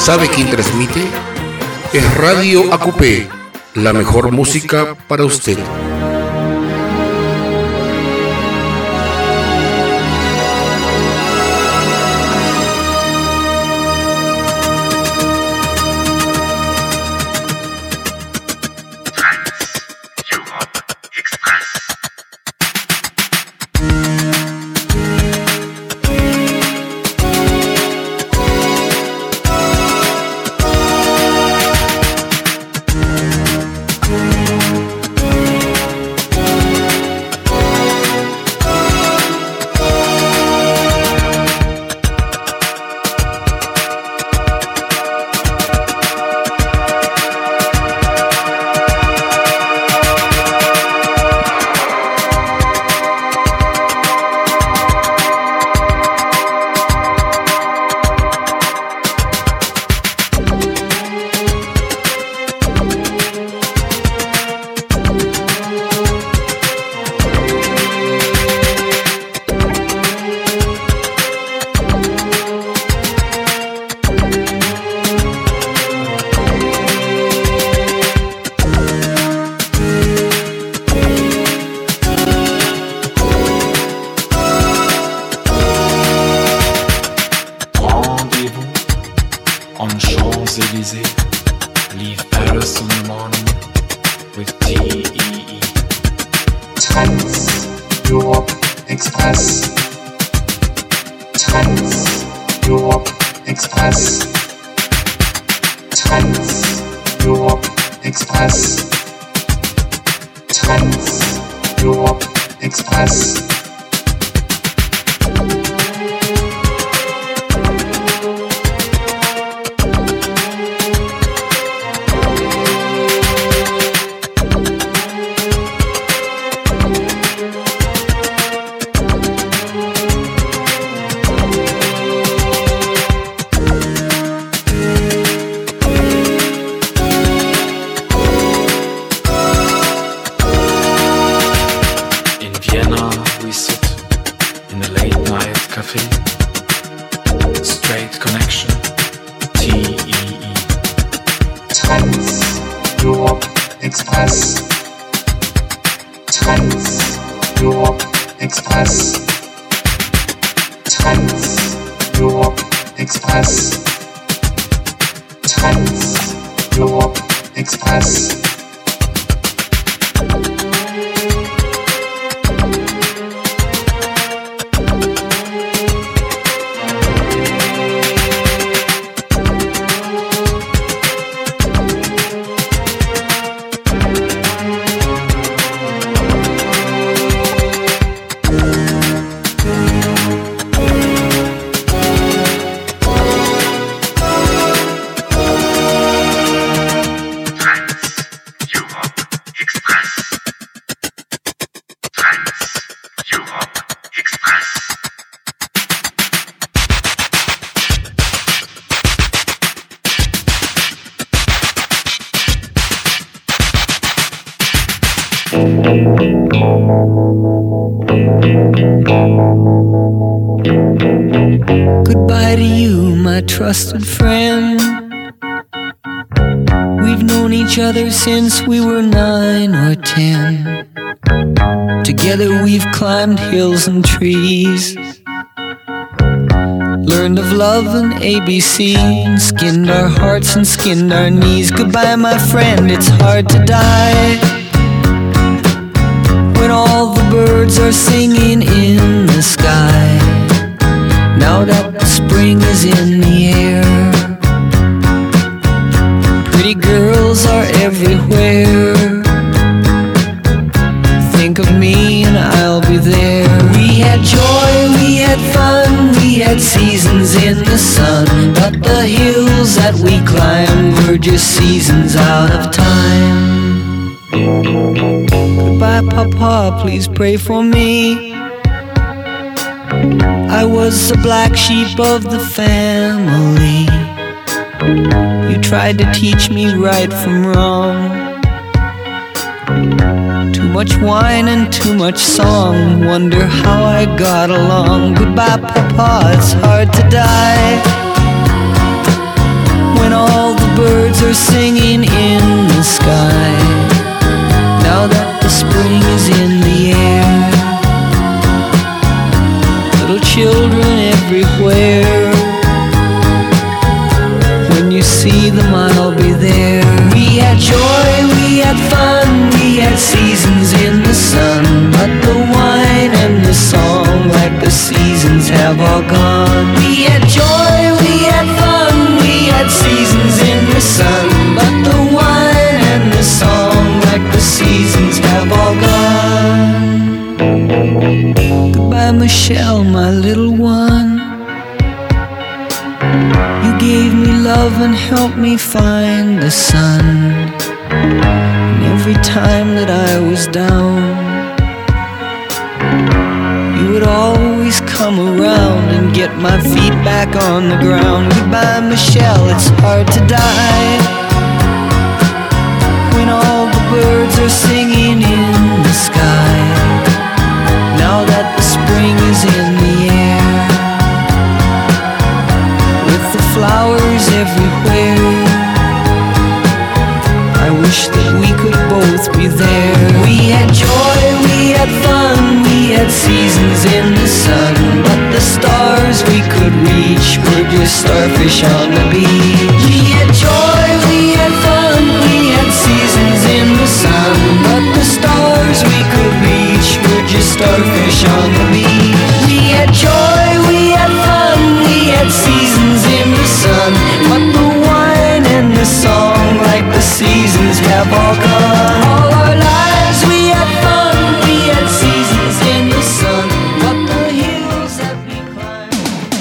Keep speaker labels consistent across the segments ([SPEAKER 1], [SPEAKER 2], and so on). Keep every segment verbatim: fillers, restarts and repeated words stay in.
[SPEAKER 1] ¿Sabe quién transmite? Es Radio A Q P, la mejor música para usted.
[SPEAKER 2] Goodbye to you, my trusted friend. We've known each other since we were nine or ten. Together we've climbed hills and trees, learned of love and A B C, and skinned our hearts and skinned our knees. Goodbye, my friend, it's hard to die when all the birds are singing in the sky. Now that the spring is in the air, pretty girls are everywhere. Think of me and I'll be there. We had joy, we had fun, we had seasons in the sun, but the hills that we climbed were just seasons out of time. Goodbye, Papa, please pray for me. I was the black sheep of the family. You tried to teach me right from wrong. Too much wine and too much song, wonder how I got along. Goodbye, Papa, it's hard to die are singing in the sky. Now that the spring is in the air, little children everywhere. When you see them, I'll be there. We had joy, we had fun, we had seasons in the sun, but the wine and the song, like the seasons, have all gone. We had joy, we had fun, we had seasons in the sun, but the wine and the song, like the seasons, have all gone. Goodbye, Michelle, my little one. You gave me love and helped me find the sun. And every time that I was down, you would always come around and get my feet back on the ground. Goodbye, Michelle, it's hard to die when all the birds are singing in the sky. Now that the spring is in the air, with the flowers everywhere, I wish that we could both be there. We had joy, we had fun, we had seasons in the sun, but the stars we could reach were just starfish on the beach. We had joy, we had fun, we had seasons in the sun, but the stars we could reach were just starfish on the beach. We had joy, we had fun, we had seasons in the sun, but the wine and the song, like the seasons, have all gone. All our lives we had fun, we had seasons in the sun, but the hills that we climbed.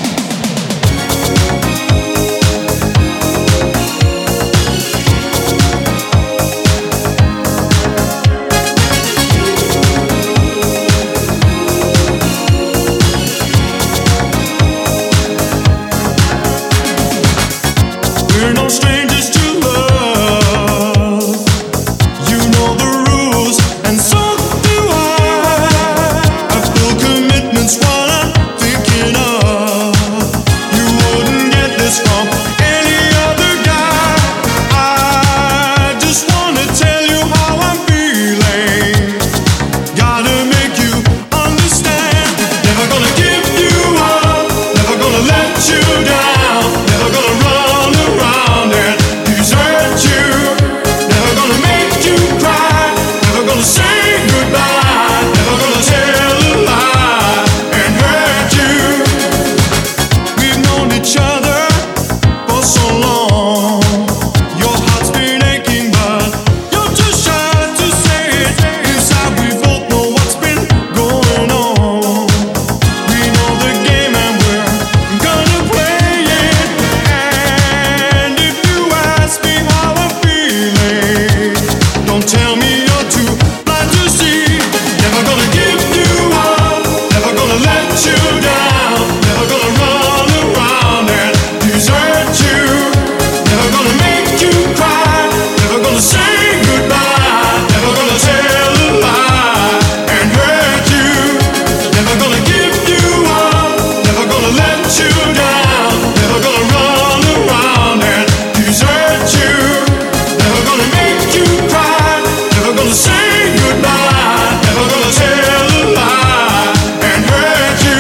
[SPEAKER 3] We're no strangers to love. You know the rules, and so do I. I feel commitment's what I'm thinking of. You wouldn't get this from any other guy. I just wanna tell you how I'm feeling. Gotta make you understand. Never gonna give you up, never gonna let you down, never gonna run around and desert you, never gonna make you cry, never gonna say goodbye, never gonna tell a lie and hurt you. We've known each other for so long. Your heart's been aching, but you're too shy to say it. Inside we both know what's been going on. We know the game and we're gonna play it. And if you ask me how I'm feeling, don't tell me you're too blind to see. Never gonna give you up, never gonna let you down, never gonna run around and desert you, never gonna make you cry, never gonna say goodbye, never gonna tell a lie and hurt you, never gonna give you up, never gonna let you down, never gonna run around and desert you, never gonna make you cry, never gonna say goodbye, never gonna tell a lie and hurt you.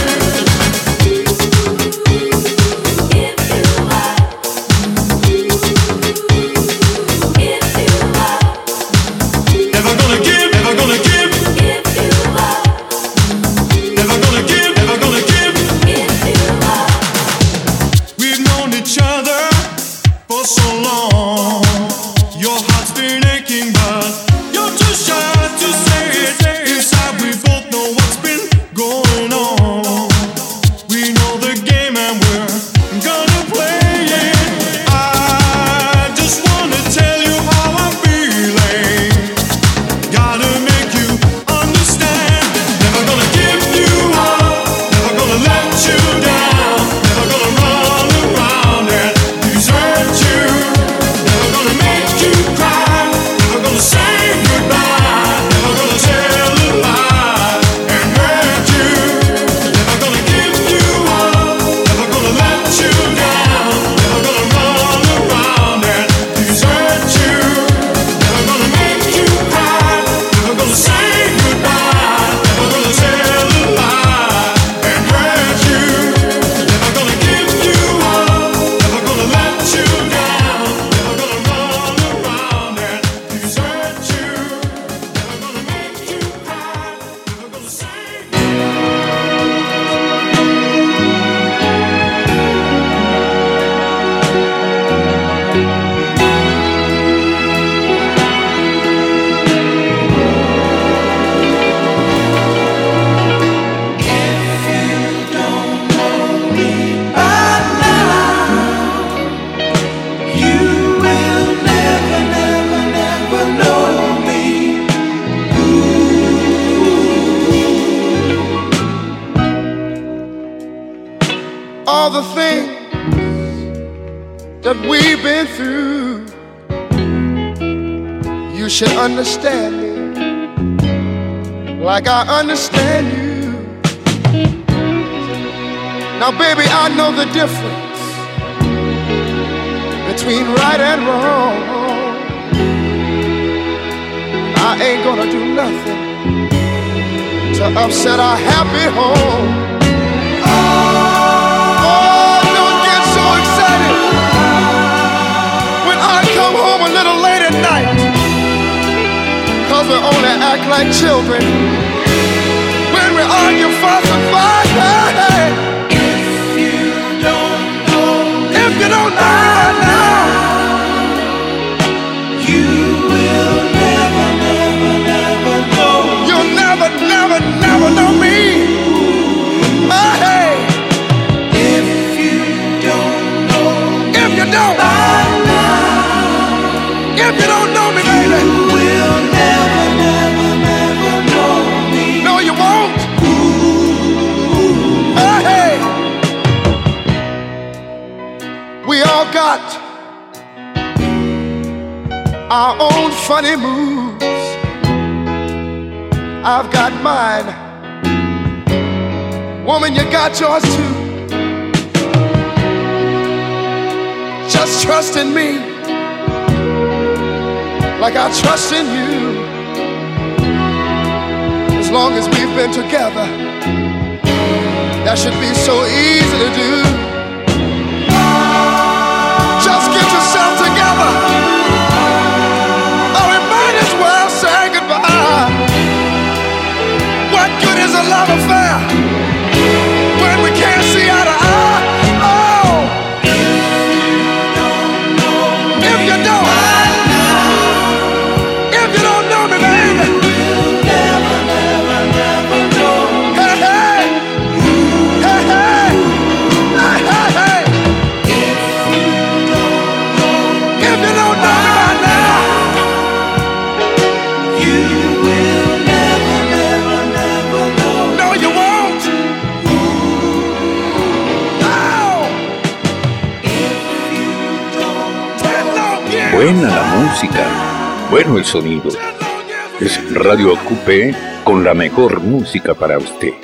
[SPEAKER 3] Never gonna give, never gonna give, never gonna give, never gonna give. We've known each other for so long. Your heart's been aching, but you're too shy to say it. Inside we both know what's been going on. We know the game and we're gonna play it. I just wanna tell you how I'm feeling. Gotta make you understand. Never gonna give you up, never gonna let you down, never gonna run around and
[SPEAKER 4] that we've been through, you should understand me like I understand you. Now, baby, I know the difference between right and wrong. I ain't gonna do nothing to upset our happy home. Oh, don't get so excited when I come home a little late at night, 'cause we only act like children when we argue, fuss, and fight. Hey, if you don't know, if you don't know now, you will never, never, never know. You'll never, never, never know me. Oh, hey, if you don't know, if you don't, if you don't know me, baby, you will never, never, never know me. No, you won't. Oh, hey, we all got our own funny moves. I've got mine. Woman, you got yours too. Just trust in me like I trust in you. As long as we've been together, that should be so easy to do. Just get yourself together, or we might as well say goodbye. What good is a love affair when we can't see eye to eye? Oh, if you don't, if you don't know me, baby, you'll never, never, never know. Hey, hey, hey, hey, hey, hey, hey. If you don't know, if you don't know me by now, you will never, never, never know. No, you won't. No. If you don't know,
[SPEAKER 1] Buena la música, bueno el sonido. Es Radio Acupé con la mejor música para usted.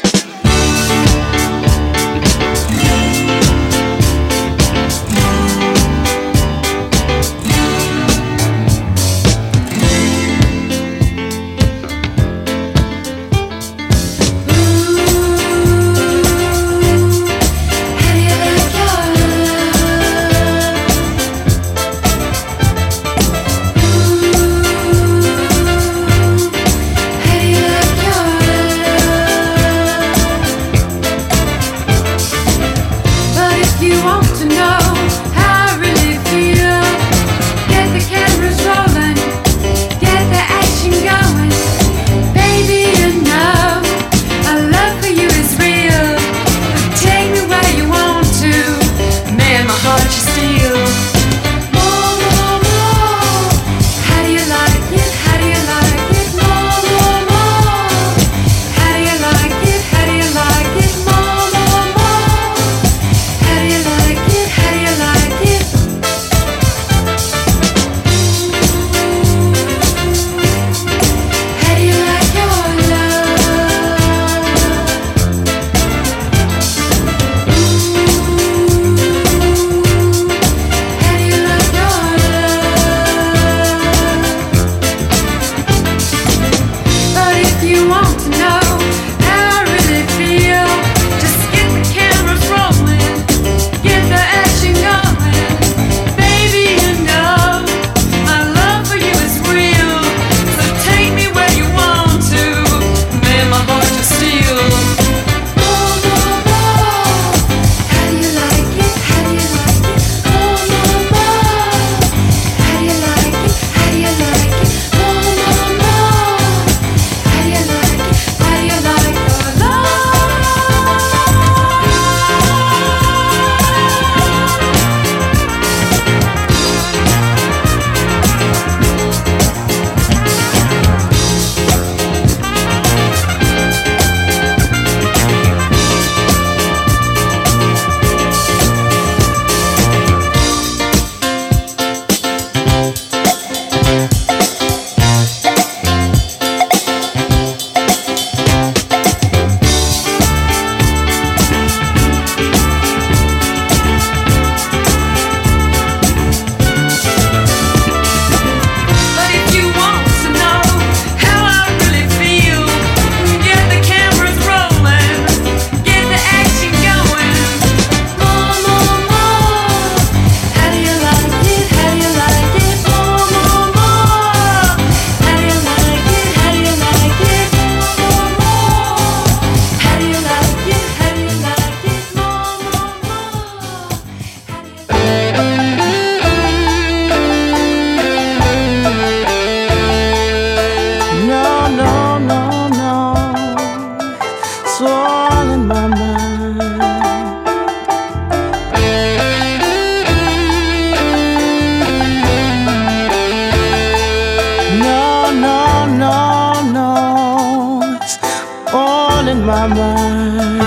[SPEAKER 5] my mind.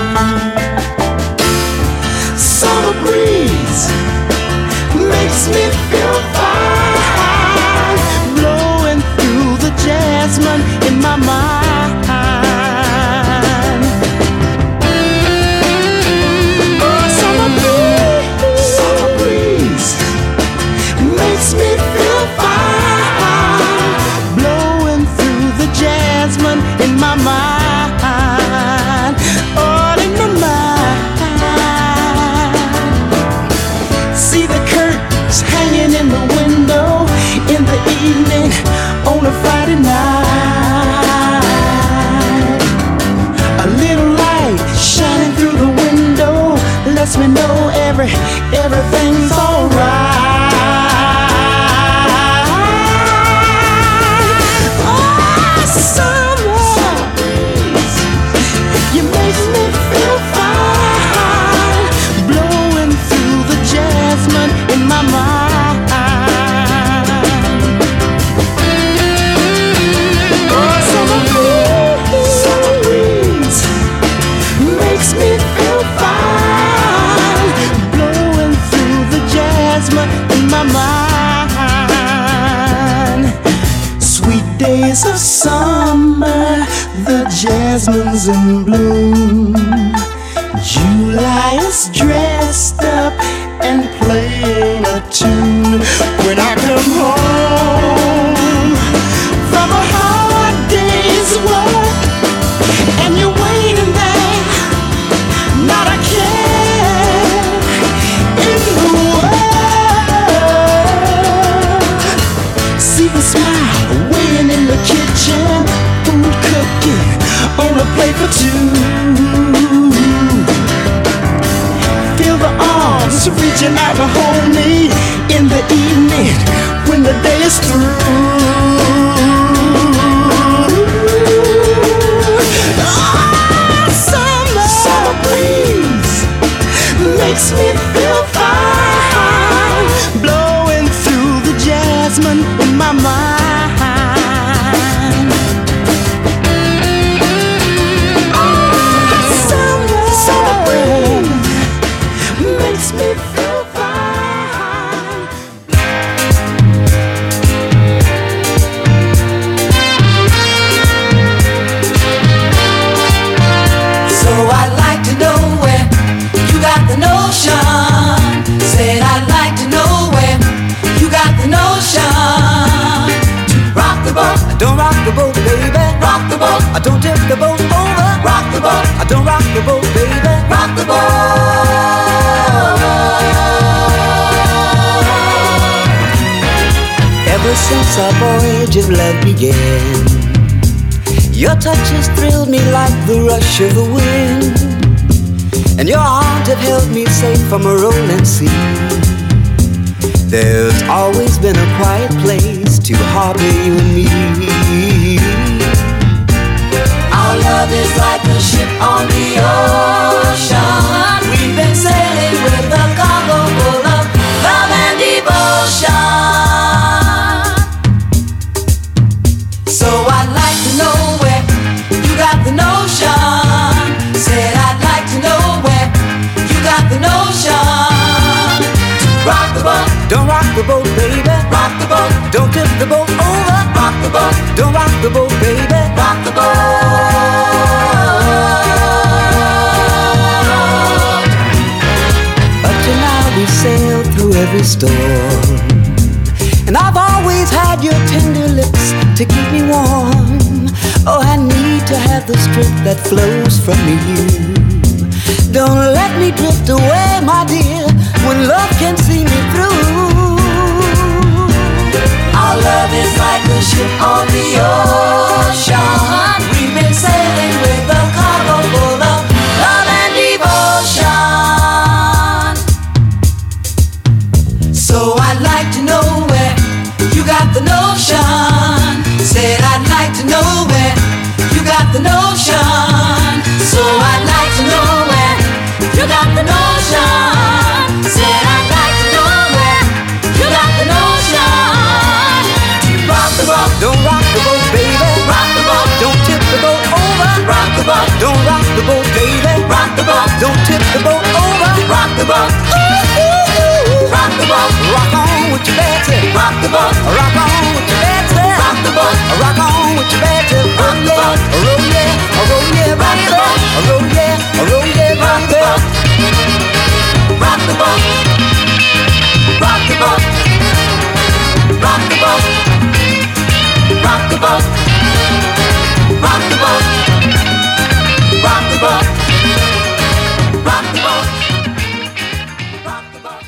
[SPEAKER 5] Summer breeze makes me feel fine, blowing through the jasmine in my mind. Oh, summer breeze, summer breeze makes me feel fine, blowing through the jasmine in my mind, all in my mind. See the curtains hanging in the window in the evening on a Friday night. A little light shining through the window lets me know every everything's alright. Oh, summer, you make me feel fine, blowing through the jasmine in my mind. Oh, summer breeze, summer breeze makes me feel fine, blowing through the jasmine in my mind. Sweet days of summer, the jasmine's in bloom. July is dressed up and playing a tune. When I come home from a hard day's work and you're waiting there, not a care in the world. See the smile waiting in the kitchen, food cooking on a plate for two. Feel the arms reaching out to hold me in the evening when the day is through. Ah, summer, summer breeze makes me feel fine, blowing through the jasmine in my mind. Summer, summer breeze makes me feel fine.
[SPEAKER 2] So I'd like to know where you got the notion. Said I'd like to know where you got the notion. Rock the boat,
[SPEAKER 5] Don't rock the boat, baby.
[SPEAKER 2] rock the boat,
[SPEAKER 5] I don't tip the boat over.
[SPEAKER 2] rock the boat,
[SPEAKER 5] I don't rock the boat, baby.
[SPEAKER 2] rock the boat.
[SPEAKER 5] Ever since our voyage of love began, your touch has thrilled me like the rush of the wind, and your arms have held me safe from a rolling sea. There's always been a quiet place to harbor you and me.
[SPEAKER 2] Our love is like a ship on the ocean. We've been sailing with a cargo full of love and devotion. So I'd like to know where you got the notion. Said I'd like to know where you got the notion. Rock the boat,
[SPEAKER 5] Don't rock the boat, baby.
[SPEAKER 2] rock the boat,
[SPEAKER 5] Don't tip the boat over.
[SPEAKER 2] rock the boat,
[SPEAKER 5] Don't rock the boat, baby.
[SPEAKER 2] rock the boat.
[SPEAKER 5] Up to now we sailed through every storm, and I've always had your tender lips to keep me warm. Oh, I need to have the strength that flows from you. Don't let me drift away, my dear, when love can see me through.
[SPEAKER 2] Our love is like a ship on the ocean. We've been sailing with a cargo full of love and devotion. So I'd like to know where you got the notion. Said I'd like to know where you got the notion. So I'd like to know where you got the notion. Said I'd like to know where you got the notion. Rock the boat,
[SPEAKER 5] Don't rock the boat, baby.
[SPEAKER 2] rock the boat,
[SPEAKER 5] Don't tip the boat over.
[SPEAKER 2] rock the boat,
[SPEAKER 5] Don't rock the the boat. Ooh, ooh, ooh. Rock the boat. Rock on with your Betsy. Rock the boat. Rock on with your Betsy. Rock the boat. Rock on with your Betsy. Rock the boat. Roll yeah, roll yeah, rock the boat. Roll yeah, roll yeah, rock the boat. Rock the boat. Rock the boat. Rock the boat. Rock the boat. Rock the boat. Rock the boat. Rock the boat. Rock the boat.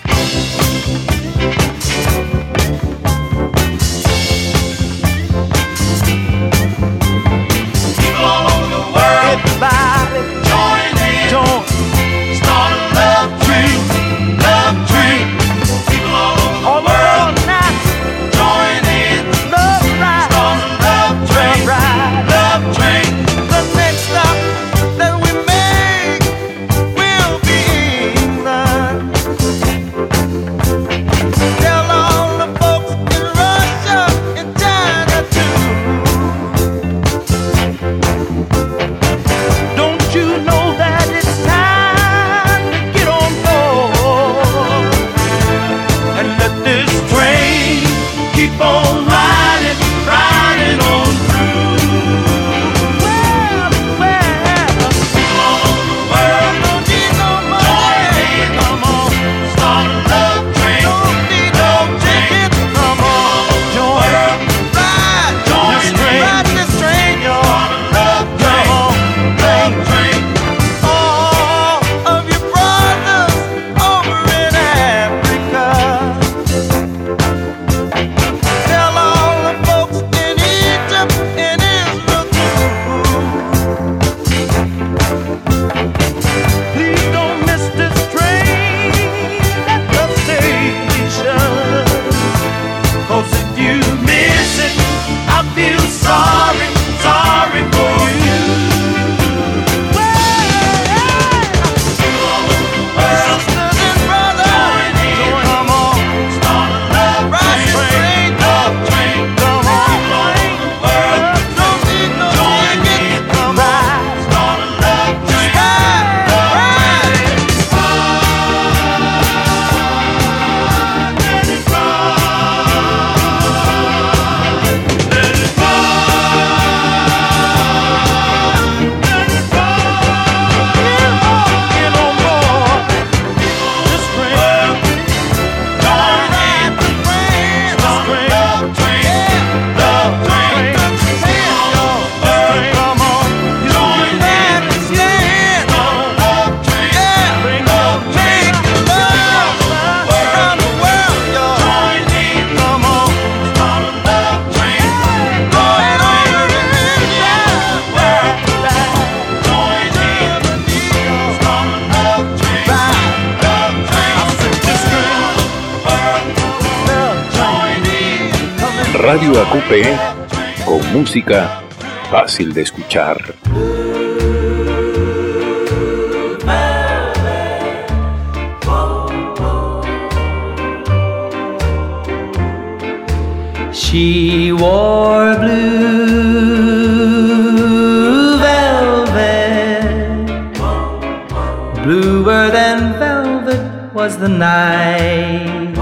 [SPEAKER 5] People all over the world, everybody join in, join. Start a love train, love train. People all over the all world now, join in, love ride. Start a love train, love ride, love train. The next stop that we make will be England. Tell all the folks in Russia and China too. Don't you know that it's time to get on board and let this train keep on riding, riding on through. Well, well, people all over the world don't need no money. Join in, come on, start a love train. Don't need no tickets, come on, join, ride, join this train, ride this train, y'all. Start a love train, love train. All of your brothers over in Africa. Tell all the folks in Egypt and Israel too. Please don't miss this train at the station. 'Cause if you miss it, I feel sorry, sorry for you. Sisters and brothers, come on, start a love train, love train, come on, don't need no ticket, come on, start a love train, love train. Let it ride, let it get on board this train. Join in the train, start a love train, love train. Come on, join in the stand, start a love train, love train. Love around the world, y'all. Join in, come on, start a love train, going over in India. Join in, start a love train, love train. I said this train, love train.
[SPEAKER 1] Radio A Q P con música fácil de escuchar.
[SPEAKER 2] She wore blue velvet, bluer than velvet was the night,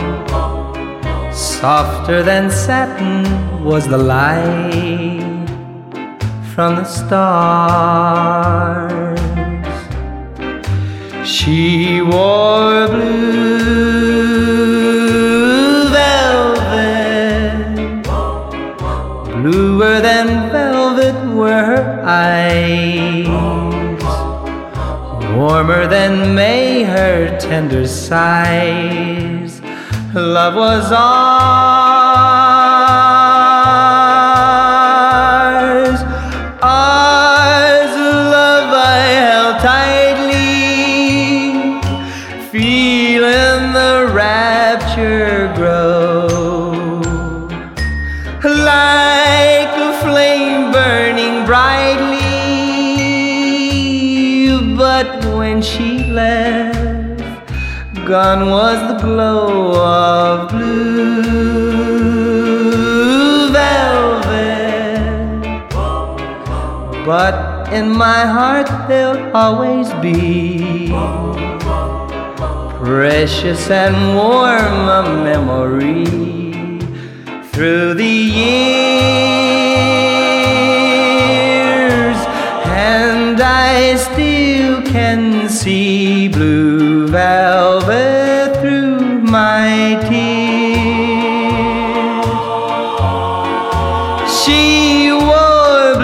[SPEAKER 2] softer than satin was the light from the stars. She wore blue velvet, bluer than velvet were her eyes, warmer than May her tender sighs. Love was ours, ours, love I held tightly, feeling the rapture grow, like a flame burning brightly. But when she left, gone was the glow of blue velvet, but in my heart there'll always be precious and warm a memory through the years, and I still can see blue velvet through my tears. She wore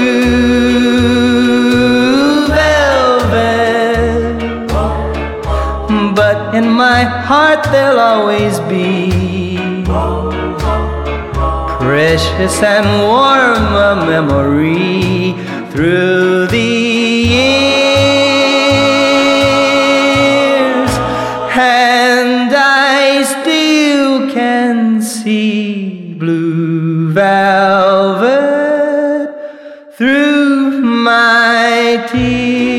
[SPEAKER 2] blue velvet, but in my heart there'll always be precious and warm a memory through the years, and I still can see blue velvet through my tears.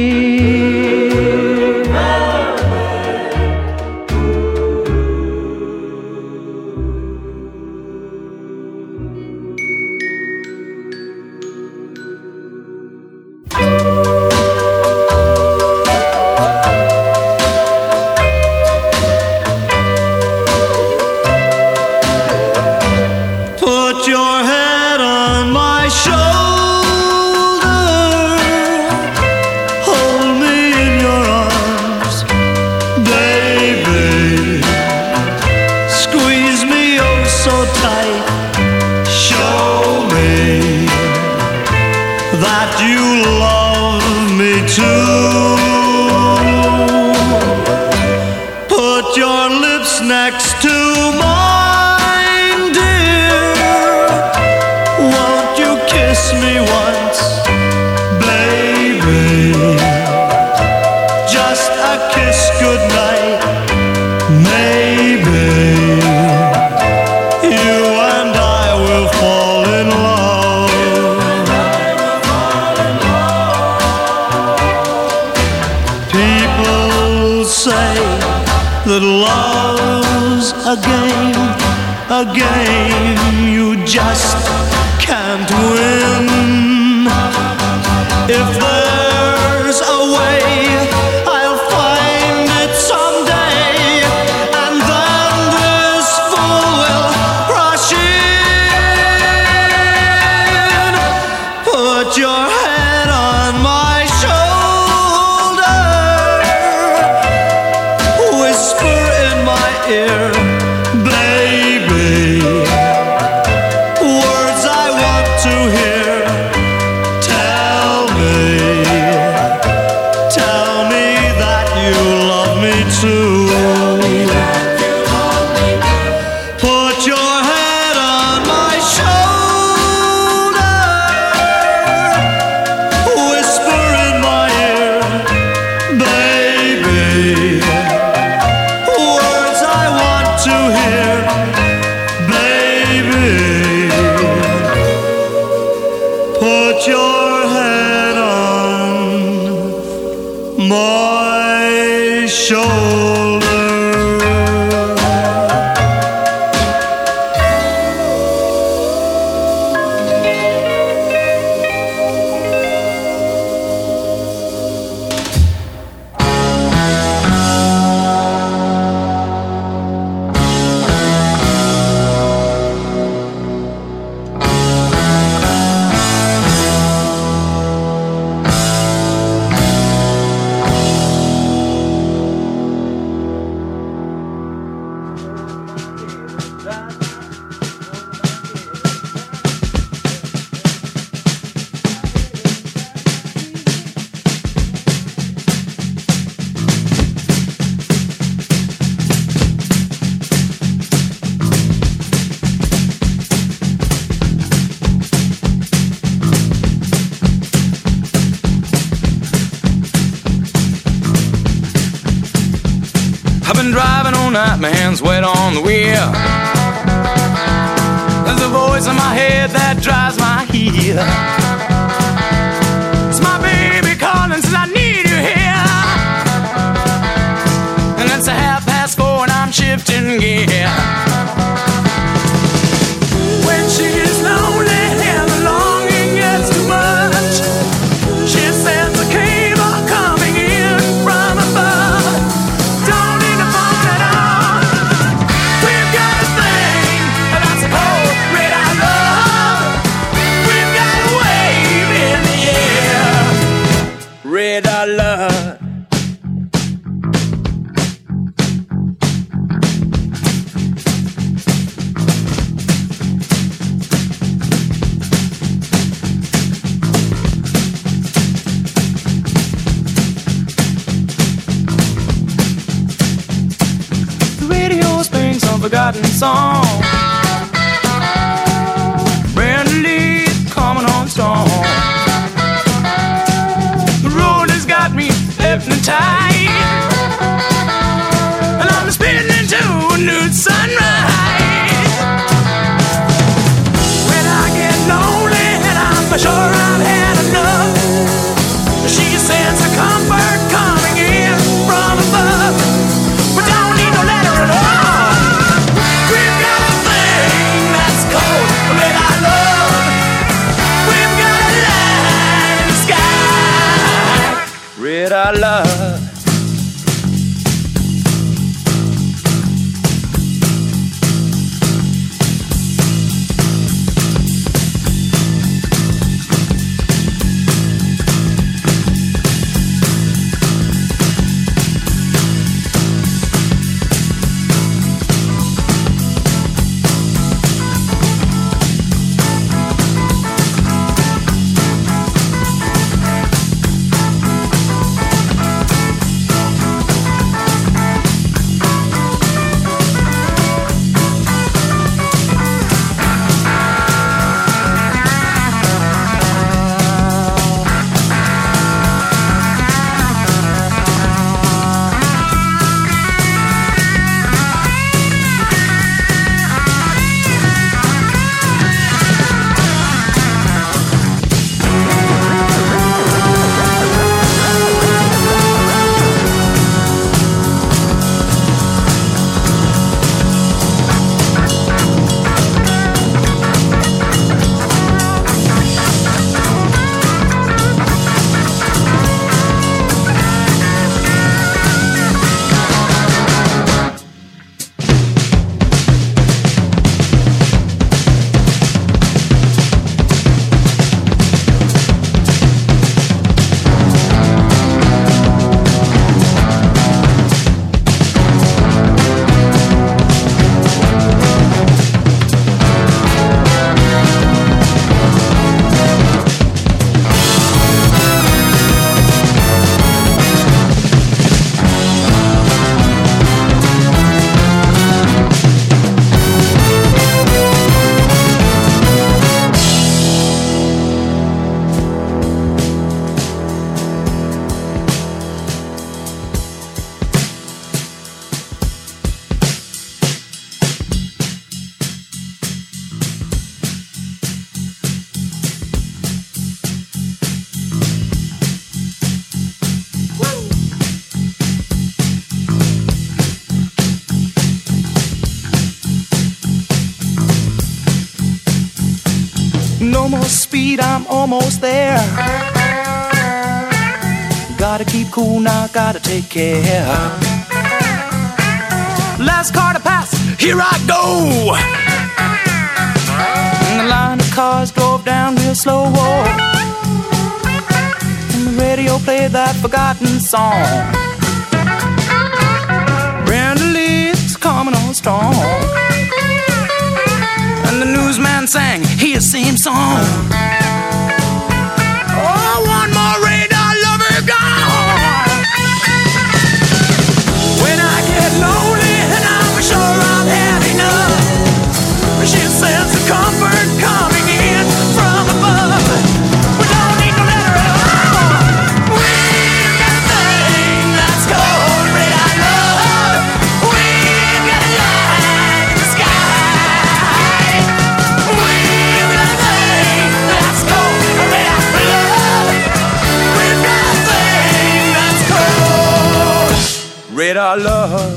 [SPEAKER 3] That love's a game, a game you just can't win. If there's a way, I'll find it someday, and then this fool will rush in. Put your head on my shoulder, whisper in my ear, baby, words I want to hear. Tell me, tell me that you love me too. Put your head on my shoulder, whisper in my ear, baby, words I want to hear, baby. Put your head on my shoulder.
[SPEAKER 6] I've been driving all night, my hands wet on the wheel. There's a voice in my head that drives my heel. It's my baby calling, says I need you here. And it's a half past four and I'm shifting gear. When she's lonely and the longing gets too much, she sends a cable coming in from above. Don't forgotten song. Brenda Lee coming on strong. The road has got me hypnotized, and I'm spinning into a new sunrise. When I get lonely and I'm sure I've had enough, she sends a comfort coming in from above. We don't need no letter at all. We've got a thing that's called red eye love. We've got a light in the sky. Red eye love. No more speed, I'm almost there. Gotta keep cool now, gotta take care. Last car to pass, here I go. And the line of cars drove down real slow. And the radio played that forgotten song. Brenda Lee's coming on strong. And the newsman sang his same song. Oh, one more radar lover gone. When I get lonely and I'm sure I've had enough, she says the comfort coming in from above. We don't need no letter at all. We've got a thing that's called red eye love. We've got a light in the sky. We've got a thing that's called red eye love. We've got a thing that's called red eye love.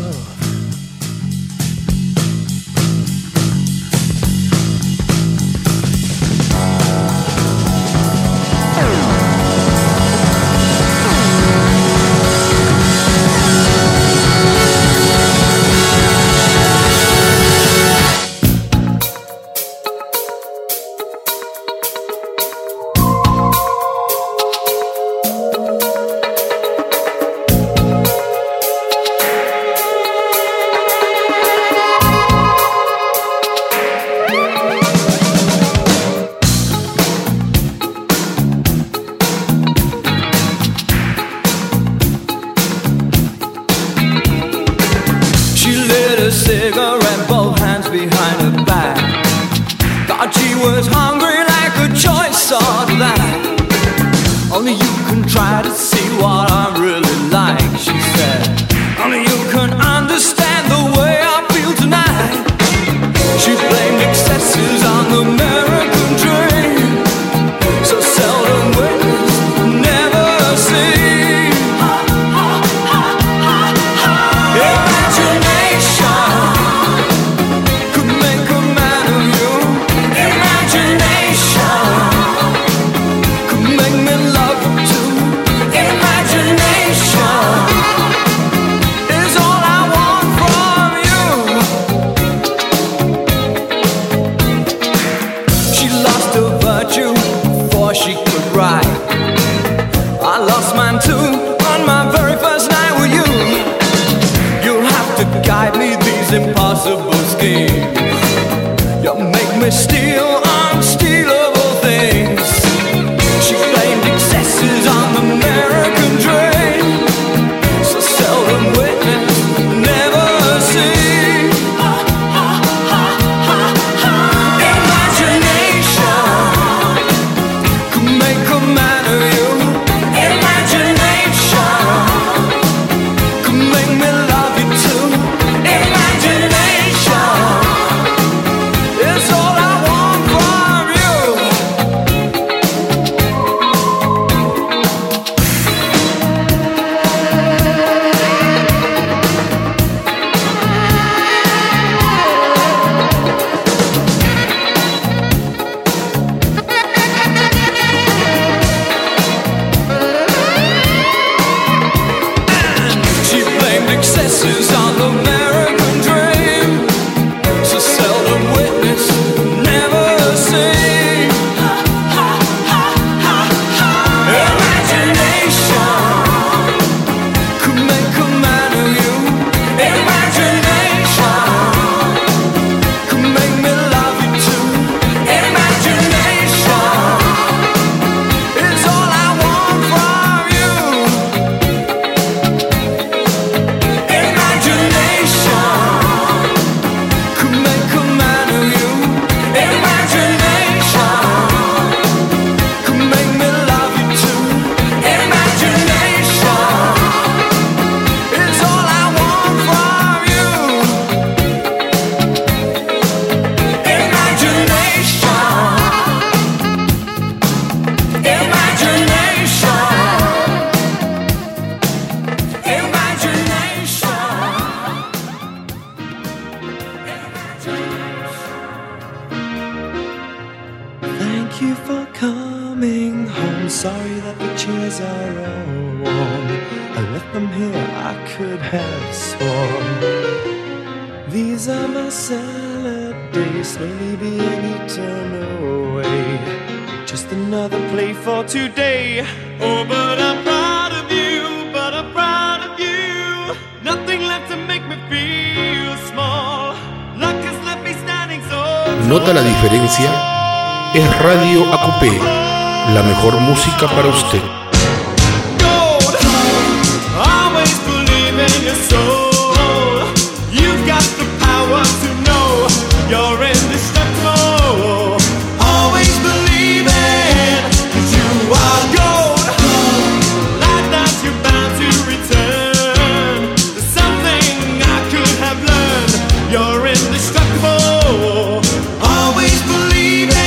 [SPEAKER 2] both hands behind her back. God, she was hungry like a choice of that. Only you can try to see what I'm really like, she said. Only you can understand the way I feel tonight. She blamed excesses on the American dream, so seldom witnessed, never seen. Imagination could make a man of you. Imagination could make me love you too. Imagination is all I want from you. She lost her virtue before she could write. I lost mine too on my very first night with you. You'll have to guide me these impossible schemes. You make me steal unstealable things. She blamed excesses on the American dream, so seldom witnessed, never seen. Imagination could make a man of you. Imagination could make me love you too. Imagination is all I want from you. She blamed excesses on the American dream, so seldom witnessed, never seen. Imagination could make a man of you. Imagination could make me love you too. Imagination is all I want from you. Imagination could make a man of you. Imagination could make me love you too. Imagination is all I want from you. Imagination, imagination.
[SPEAKER 7] Thank you for coming home. Sorry that the chairs are all warm. I left them here, I could have sworn. These are my salad days, slowly being eaten away. Just another play for today. Oh, but I'm proud of you, but I'm proud of you. Nothing left to make me feel small. Luck has left me standing so
[SPEAKER 8] ¿Nota la diferencia? Es Radio A Q P, la mejor música para usted.
[SPEAKER 7] gold. Always believe in your soul. You've got the power to know you're indestructible. Always believe it, 'cause you are gold. Like that you're bound to return. There's something I could have learned. You're indestructible. Always believe it.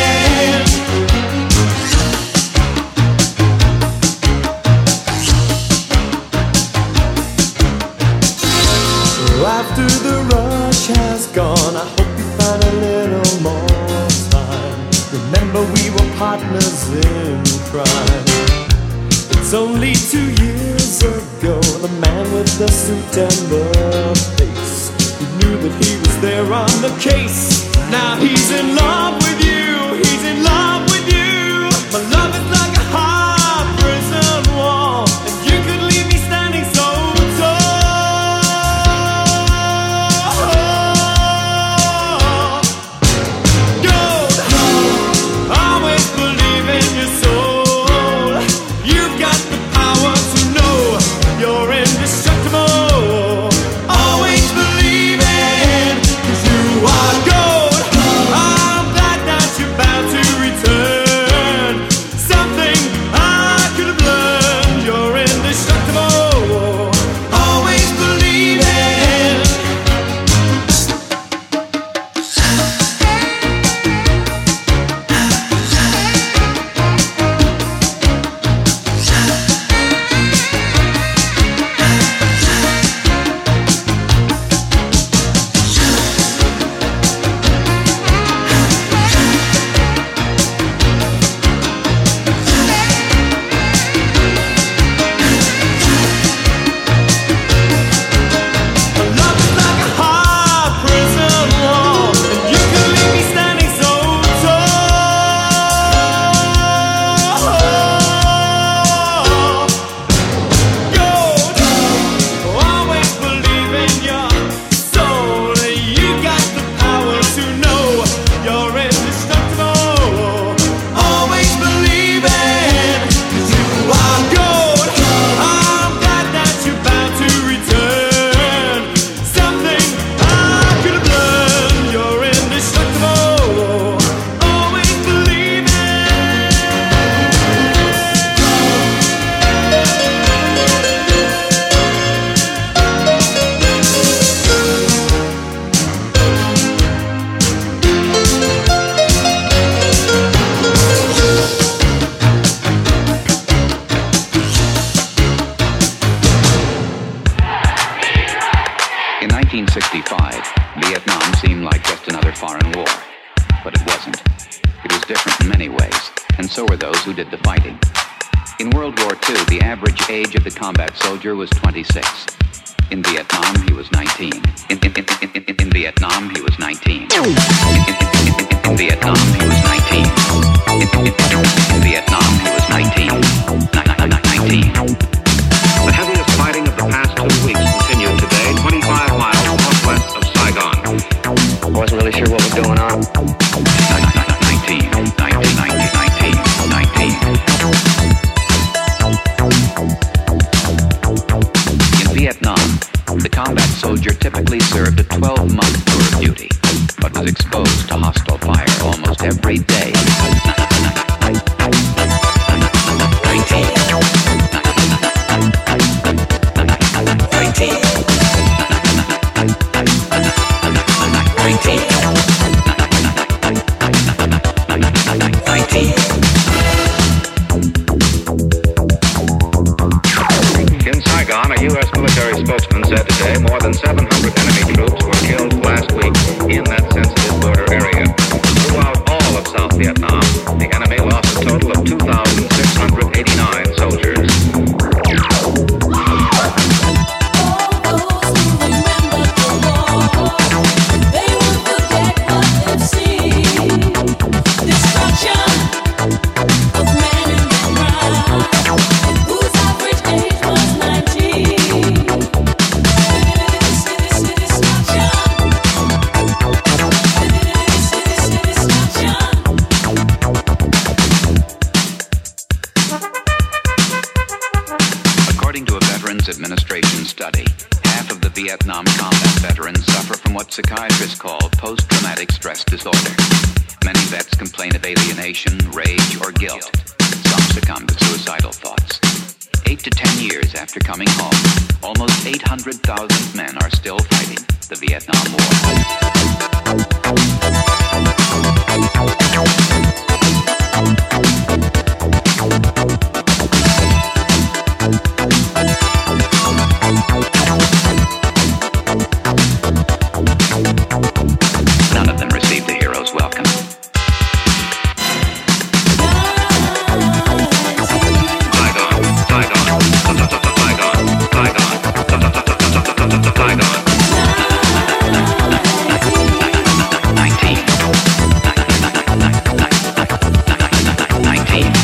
[SPEAKER 7] After the rush has gone, I hope you find a little more time. Remember we were partners in crime. It's only two years ago, the man with the suit and the face, who knew that he was there on the case. Now he's in love with you, he's in love with you. My love is like a hard prison wall, and you could leave me standing so tall. Gold, always believe in your soul. You've got the power to know you're indestructible. Always believe it, 'cause you
[SPEAKER 9] seem like just another foreign war. But it wasn't. It was different in many ways, and so were those who did the fighting. In World War Two, the average age of the combat soldier was twenty-six. In Vietnam, he was nineteen. In, in, in, in, in, in Vietnam, he was nineteen. In, in, in, in Vietnam, he was nineteen. In, in, in, in Vietnam, he was nineteen. nineteen.
[SPEAKER 10] The heaviest fighting of the past two weeks continued today, twenty-five miles northwest of Saigon.
[SPEAKER 11] I wasn't really sure what was going on.
[SPEAKER 9] nineteen, nineteen, nineteen, nineteen, nineteen. In Vietnam, the combat soldier typically served a twelve-month tour of duty, but was exposed to hostile fire almost every day. nineteen. nineteen.
[SPEAKER 10] In Saigon, a U S military spokesman said today more than seven hundred enemy troops were killed last week in that sensitive border area. Throughout all of South Vietnam, the enemy lost a total of two thousand six hundred eighty-nine soldiers.
[SPEAKER 9] Administration study, half of the Vietnam combat veterans suffer from what psychiatrists call post-traumatic stress disorder. Many vets complain of alienation, rage, or guilt. Some succumb to suicidal thoughts. Eight to ten years after coming home, almost eight hundred thousand men are still fighting the Vietnam War. None of them received a hero's welcome.
[SPEAKER 10] Saigon, Saigon, Saigon, Saigon, Saigon.
[SPEAKER 9] nineteen. nineteen.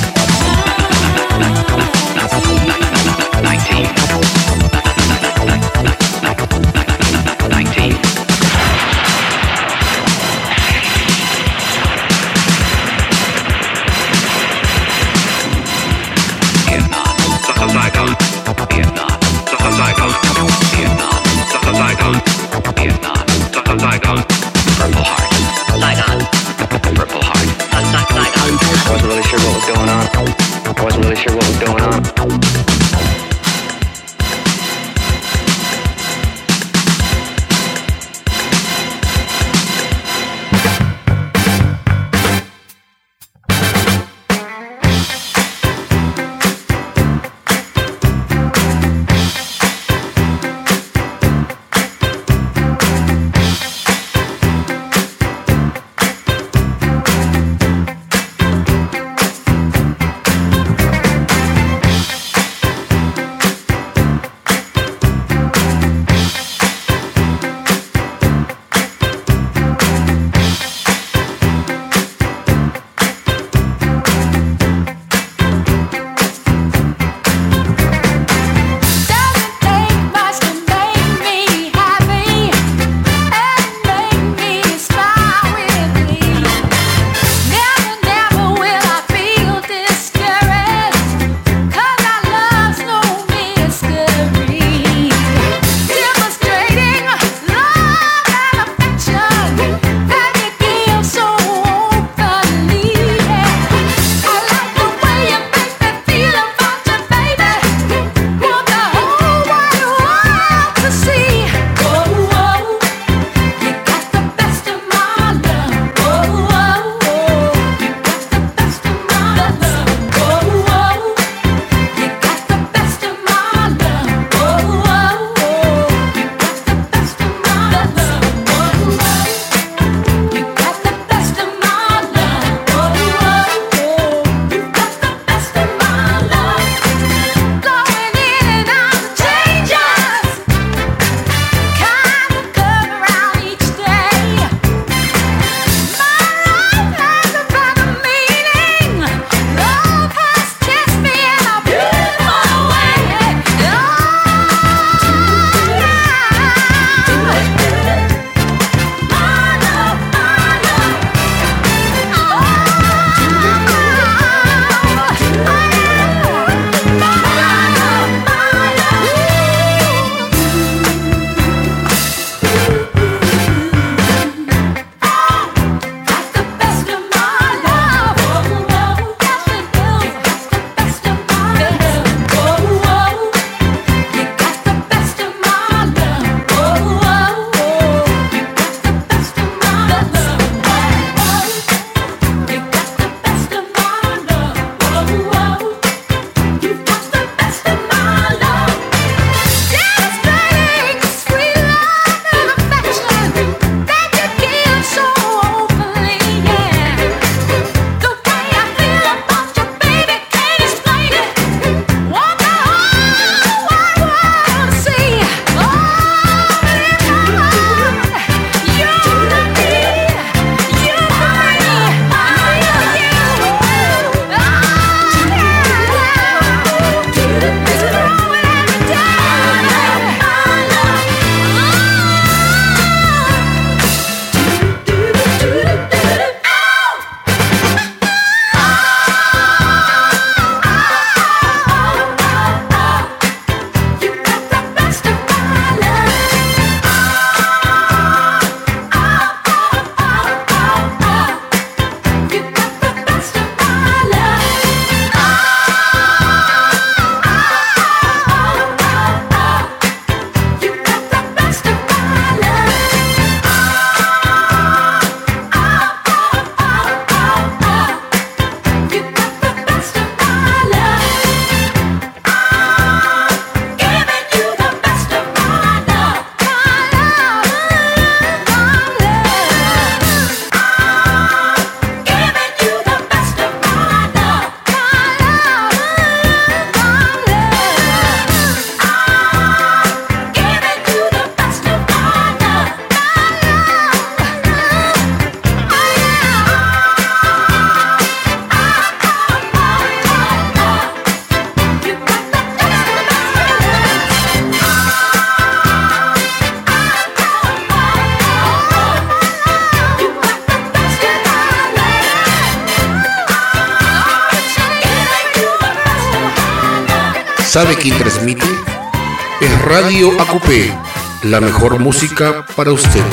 [SPEAKER 8] ¿Sabe quién transmite? Es Radio A Q P, la mejor música para usted.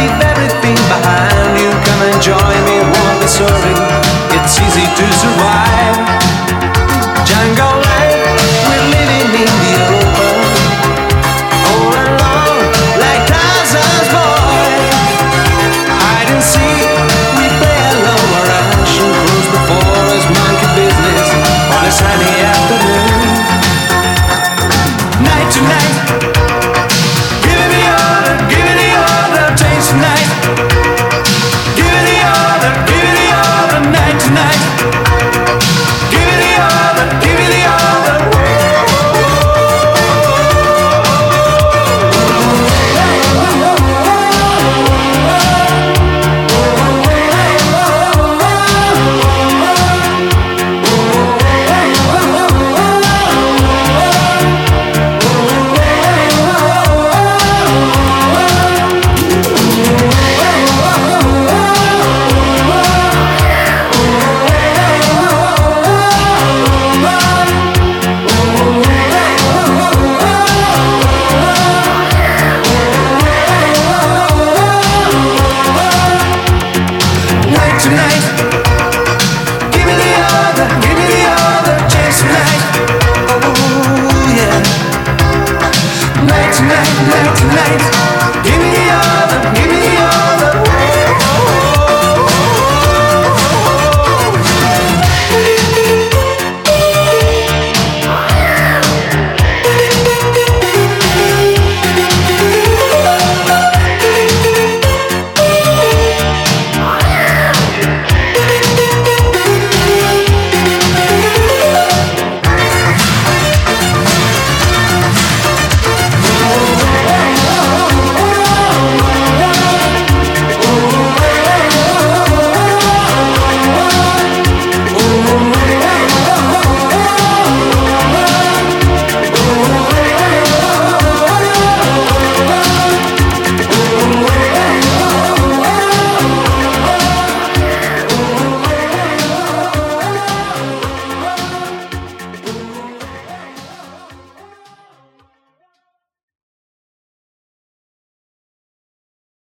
[SPEAKER 2] It's easy to survive.